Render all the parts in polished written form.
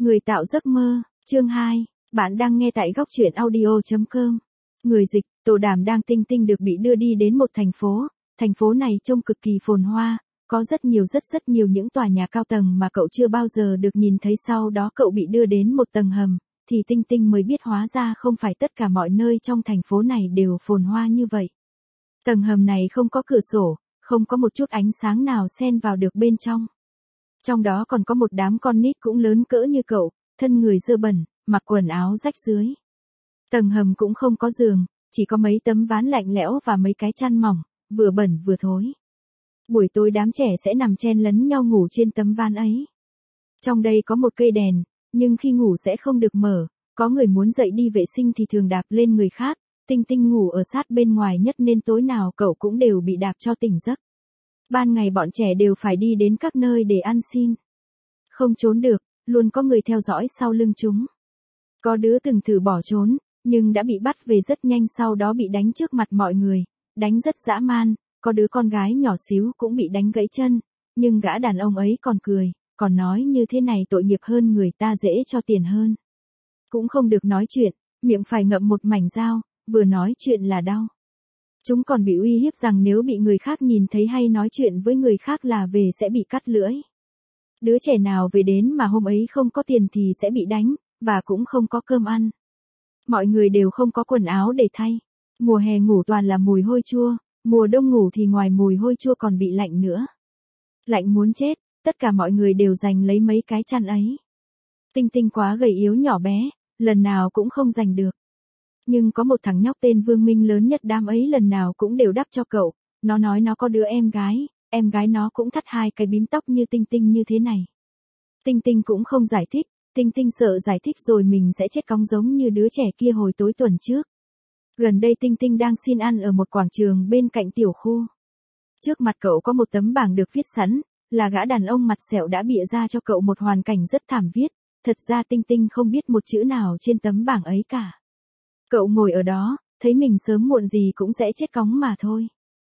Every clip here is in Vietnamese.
Người tạo giấc mơ, chương 2, bạn đang nghe tại góc truyện audio.com. Người dịch, Tổ Đàm đang Tinh Tinh được bị đưa đi đến một thành phố này trông cực kỳ phồn hoa, có rất nhiều những tòa nhà cao tầng mà cậu chưa bao giờ được nhìn thấy. Sau đó cậu bị đưa đến một tầng hầm, thì Tinh Tinh mới biết hóa ra không phải tất cả mọi nơi trong thành phố này đều phồn hoa như vậy. Tầng hầm này không có cửa sổ, không có một chút ánh sáng nào xen vào được bên trong. Trong đó còn có một đám con nít cũng lớn cỡ như cậu, thân người dơ bẩn, mặc quần áo rách rưới. Tầng hầm cũng không có giường, chỉ có mấy tấm ván lạnh lẽo và mấy cái chăn mỏng, vừa bẩn vừa thối. Buổi tối đám trẻ sẽ nằm chen lấn nhau ngủ trên tấm ván ấy. Trong đây có một cây đèn, nhưng khi ngủ sẽ không được mở, có người muốn dậy đi vệ sinh thì thường đạp lên người khác. Tinh Tinh ngủ ở sát bên ngoài nhất nên tối nào cậu cũng đều bị đạp cho tỉnh giấc. Ban ngày bọn trẻ đều phải đi đến các nơi để ăn xin. Không trốn được, luôn có người theo dõi sau lưng chúng. Có đứa từng thử bỏ trốn, nhưng đã bị bắt về rất nhanh, sau đó bị đánh trước mặt mọi người, đánh rất dã man. Có đứa con gái nhỏ xíu cũng bị đánh gãy chân, nhưng gã đàn ông ấy còn cười, còn nói như thế này tội nghiệp hơn, người ta dễ cho tiền hơn. Cũng không được nói chuyện, miệng phải ngậm một mảnh dao, vừa nói chuyện là đau. Chúng còn bị uy hiếp rằng nếu bị người khác nhìn thấy hay nói chuyện với người khác là về sẽ bị cắt lưỡi. Đứa trẻ nào về đến mà hôm ấy không có tiền thì sẽ bị đánh, và cũng không có cơm ăn. Mọi người đều không có quần áo để thay. Mùa hè ngủ toàn là mùi hôi chua, mùa đông ngủ thì ngoài mùi hôi chua còn bị lạnh nữa. Lạnh muốn chết, tất cả mọi người đều giành lấy mấy cái chăn ấy. Tinh Tinh quá gầy yếu nhỏ bé, lần nào cũng không giành được. Nhưng có một thằng nhóc tên Vương Minh lớn nhất đám ấy lần nào cũng đều đắp cho cậu. Nó nói nó có đứa em gái nó cũng thắt 2 cái bím tóc như Tinh Tinh như thế này. Tinh Tinh cũng không giải thích, Tinh Tinh sợ giải thích rồi mình sẽ chết cóng giống như đứa trẻ kia hồi tối tuần trước. Gần đây Tinh Tinh đang xin ăn ở một quảng trường bên cạnh tiểu khu. Trước mặt cậu có một tấm bảng được viết sẵn, là gã đàn ông mặt sẹo đã bịa ra cho cậu một hoàn cảnh rất thảm viết. Thật ra Tinh Tinh không biết một chữ nào trên tấm bảng ấy cả. Cậu ngồi ở đó, thấy mình sớm muộn gì cũng sẽ chết cóng mà thôi.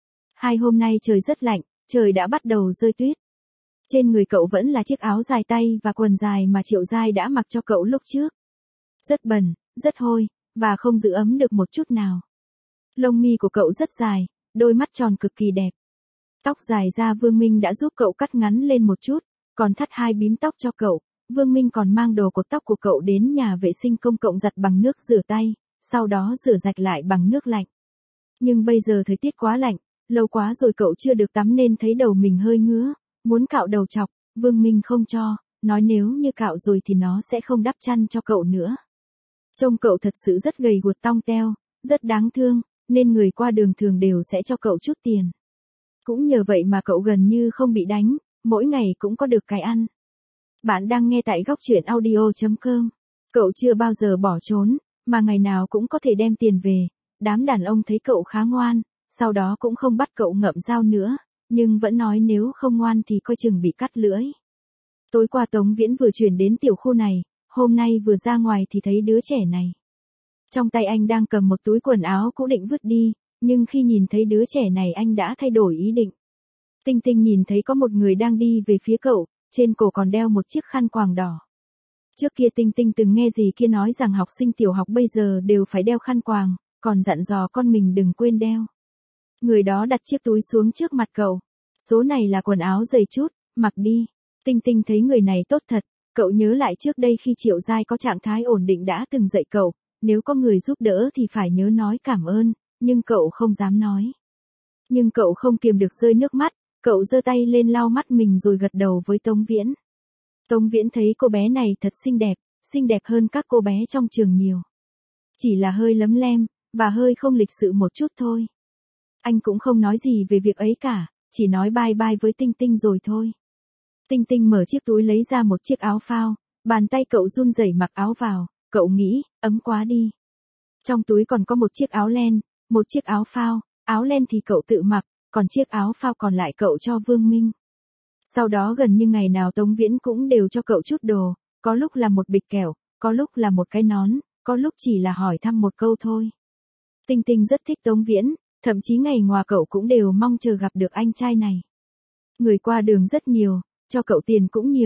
2 hôm nay trời rất lạnh, trời đã bắt đầu rơi tuyết. Trên người cậu vẫn là chiếc áo dài tay và quần dài mà Triệu Giai đã mặc cho cậu lúc trước. Rất bẩn, rất hôi, và không giữ ấm được một chút nào. Lông mi của cậu rất dài, đôi mắt tròn cực kỳ đẹp. Tóc dài ra Vương Minh đã giúp cậu cắt ngắn lên một chút, còn thắt 2 bím tóc cho cậu. Vương Minh còn mang đồ cột tóc của cậu đến nhà vệ sinh công cộng giặt bằng nước rửa tay, sau đó rửa rạch lại bằng nước lạnh. Nhưng bây giờ thời tiết quá lạnh, lâu quá rồi cậu chưa được tắm nên thấy đầu mình hơi ngứa, muốn cạo đầu chọc, Vương Minh không cho, nói nếu như cạo rồi thì nó sẽ không đắp chăn cho cậu nữa. Trông cậu thật sự rất gầy guộc tong teo, rất đáng thương, nên người qua đường thường đều sẽ cho cậu chút tiền. Cũng nhờ vậy mà cậu gần như không bị đánh, mỗi ngày cũng có được cái ăn. Bạn đang nghe tại góc truyện audio.com. Cậu chưa bao giờ bỏ trốn, mà ngày nào cũng có thể đem tiền về. Đám đàn ông thấy cậu khá ngoan, sau đó cũng không bắt cậu ngậm dao nữa, nhưng vẫn nói nếu không ngoan thì coi chừng bị cắt lưỡi. Tối qua Tống Viễn vừa chuyển đến tiểu khu này, hôm nay vừa ra ngoài thì thấy đứa trẻ này. Trong tay anh đang cầm một túi quần áo cũ định vứt đi, nhưng khi nhìn thấy đứa trẻ này anh đã thay đổi ý định. Tinh Tinh nhìn thấy có một người đang đi về phía cậu, trên cổ còn đeo một chiếc khăn quàng đỏ. Trước kia Tinh Tinh từng nghe dì kia nói rằng học sinh tiểu học bây giờ đều phải đeo khăn quàng, còn dặn dò con mình đừng quên đeo. Người đó đặt chiếc túi xuống trước mặt cậu. Số này là quần áo dày chút, mặc đi. Tinh Tinh thấy người này tốt thật, cậu nhớ lại trước đây khi Triệu Giai có trạng thái ổn định đã từng dạy cậu, nếu có người giúp đỡ thì phải nhớ nói cảm ơn, nhưng cậu không dám nói. Nhưng cậu không kiềm được rơi nước mắt, cậu giơ tay lên lau mắt mình rồi gật đầu với Tống Viễn. Tống Viễn thấy cô bé này thật xinh đẹp hơn các cô bé trong trường nhiều. Chỉ là hơi lấm lem, và hơi không lịch sự một chút thôi. Anh cũng không nói gì về việc ấy cả, chỉ nói bye bye với Tinh Tinh rồi thôi. Tinh Tinh mở chiếc túi lấy ra một chiếc áo phao, bàn tay cậu run rẩy mặc áo vào, cậu nghĩ, ấm quá đi. Trong túi còn có một chiếc áo len, một chiếc áo phao, áo len thì cậu tự mặc, còn chiếc áo phao còn lại cậu cho Vương Minh. Sau đó gần như ngày nào Tống Viễn cũng đều cho cậu chút đồ, có lúc là một bịch kẹo, có lúc là một cái nón, có lúc chỉ là hỏi thăm một câu thôi. Tinh Tinh rất thích Tống Viễn, thậm chí ngày ngoài cậu cũng đều mong chờ gặp được anh trai này. Người qua đường rất nhiều, cho cậu tiền cũng nhiều,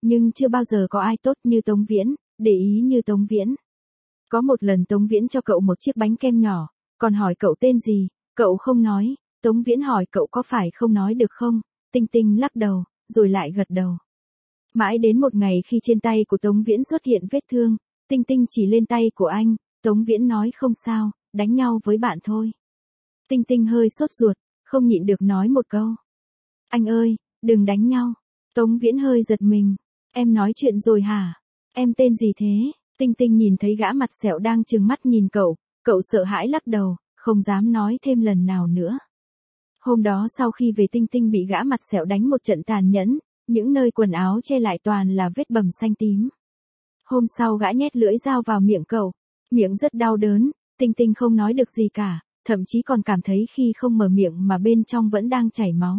nhưng chưa bao giờ có ai tốt như Tống Viễn, để ý như Tống Viễn. Có một lần Tống Viễn cho cậu một chiếc bánh kem nhỏ, còn hỏi cậu tên gì, cậu không nói, Tống Viễn hỏi cậu có phải không nói được không, Tinh Tinh lắc đầu, rồi lại gật đầu. Mãi đến một ngày khi trên tay của Tống Viễn xuất hiện vết thương, Tinh Tinh chỉ lên tay của anh, Tống Viễn nói không sao, đánh nhau với bạn thôi. Tinh Tinh hơi sốt ruột, không nhịn được nói một câu. Anh ơi, đừng đánh nhau. Tống Viễn hơi giật mình. Em nói chuyện rồi hả? Em tên gì thế? Tinh Tinh nhìn thấy gã mặt sẹo đang trừng mắt nhìn cậu sợ hãi lắc đầu, không dám nói thêm lần nào nữa. Hôm đó sau khi về Tinh Tinh bị gã mặt sẹo đánh một trận tàn nhẫn, những nơi quần áo che lại toàn là vết bầm xanh tím. Hôm sau gã nhét lưỡi dao vào miệng cậu, miệng rất đau đớn, Tinh Tinh không nói được gì cả, thậm chí còn cảm thấy khi không mở miệng mà bên trong vẫn đang chảy máu.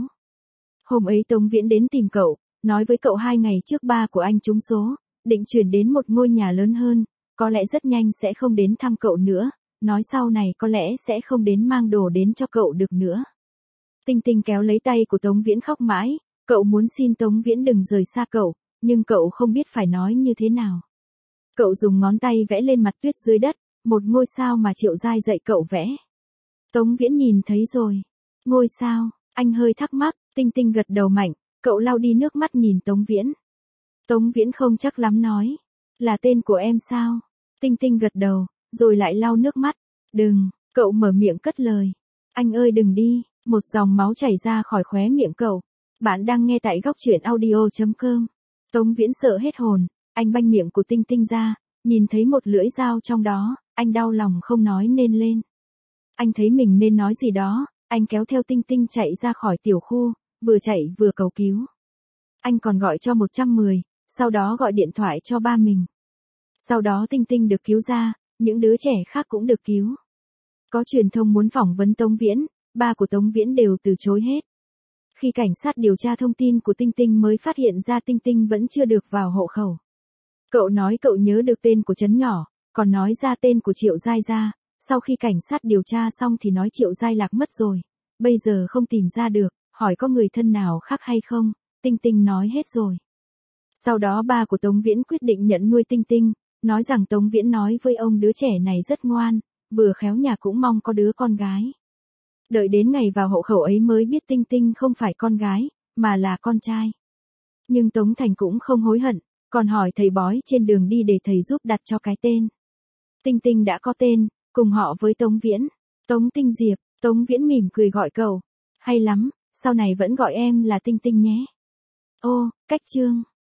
Hôm ấy Tống Viễn đến tìm cậu, nói với cậu 2 ngày trước ba của anh trúng số, định chuyển đến một ngôi nhà lớn hơn, có lẽ rất nhanh sẽ không đến thăm cậu nữa, nói sau này có lẽ sẽ không đến mang đồ đến cho cậu được nữa. Tinh Tinh kéo lấy tay của Tống Viễn khóc mãi, cậu muốn xin Tống Viễn đừng rời xa cậu, nhưng cậu không biết phải nói như thế nào. Cậu dùng ngón tay vẽ lên mặt tuyết dưới đất, một ngôi sao mà Triệu Giai dạy cậu vẽ. Tống Viễn nhìn thấy rồi. Ngôi sao, anh hơi thắc mắc, Tinh Tinh gật đầu mạnh, cậu lau đi nước mắt nhìn Tống Viễn. Tống Viễn không chắc lắm nói, là tên của em sao? Tinh Tinh gật đầu, rồi lại lau nước mắt. Đừng, cậu mở miệng cất lời. Anh ơi đừng đi, một dòng máu chảy ra khỏi khóe miệng cậu. Bạn đang nghe tại góc truyện audio.com. Tống Viễn sợ hết hồn, anh banh miệng của Tinh Tinh ra, nhìn thấy một lưỡi dao trong đó, anh đau lòng không nói nên lên. Anh thấy mình nên nói gì đó, anh kéo theo Tinh Tinh chạy ra khỏi tiểu khu, vừa chạy vừa cầu cứu. Anh còn gọi cho 110, sau đó gọi điện thoại cho ba mình. Sau đó Tinh Tinh được cứu ra, những đứa trẻ khác cũng được cứu. Có truyền thông muốn phỏng vấn Tống Viễn, ba của Tống Viễn đều từ chối hết. Khi cảnh sát điều tra thông tin của Tinh Tinh mới phát hiện ra Tinh Tinh vẫn chưa được vào hộ khẩu. Cậu nói cậu nhớ được tên của trấn nhỏ, còn nói ra tên của Triệu Giai ra, sau khi cảnh sát điều tra xong thì nói Triệu Giai lạc mất rồi, bây giờ không tìm ra được, hỏi có người thân nào khác hay không, Tinh Tinh nói hết rồi. Sau đó ba của Tống Viễn quyết định nhận nuôi Tinh Tinh, nói rằng Tống Viễn nói với ông đứa trẻ này rất ngoan, vừa khéo nhà cũng mong có đứa con gái. Đợi đến ngày vào hộ khẩu ấy mới biết Tinh Tinh không phải con gái, mà là con trai. Nhưng Tống Thành cũng không hối hận, còn hỏi thầy bói trên đường đi để thầy giúp đặt cho cái tên. Tinh Tinh đã có tên, cùng họ với Tống Viễn. Tống Tinh Diệp, Tống Viễn mỉm cười gọi cậu. Hay lắm, sau này vẫn gọi em là Tinh Tinh nhé. Ô, cách chương.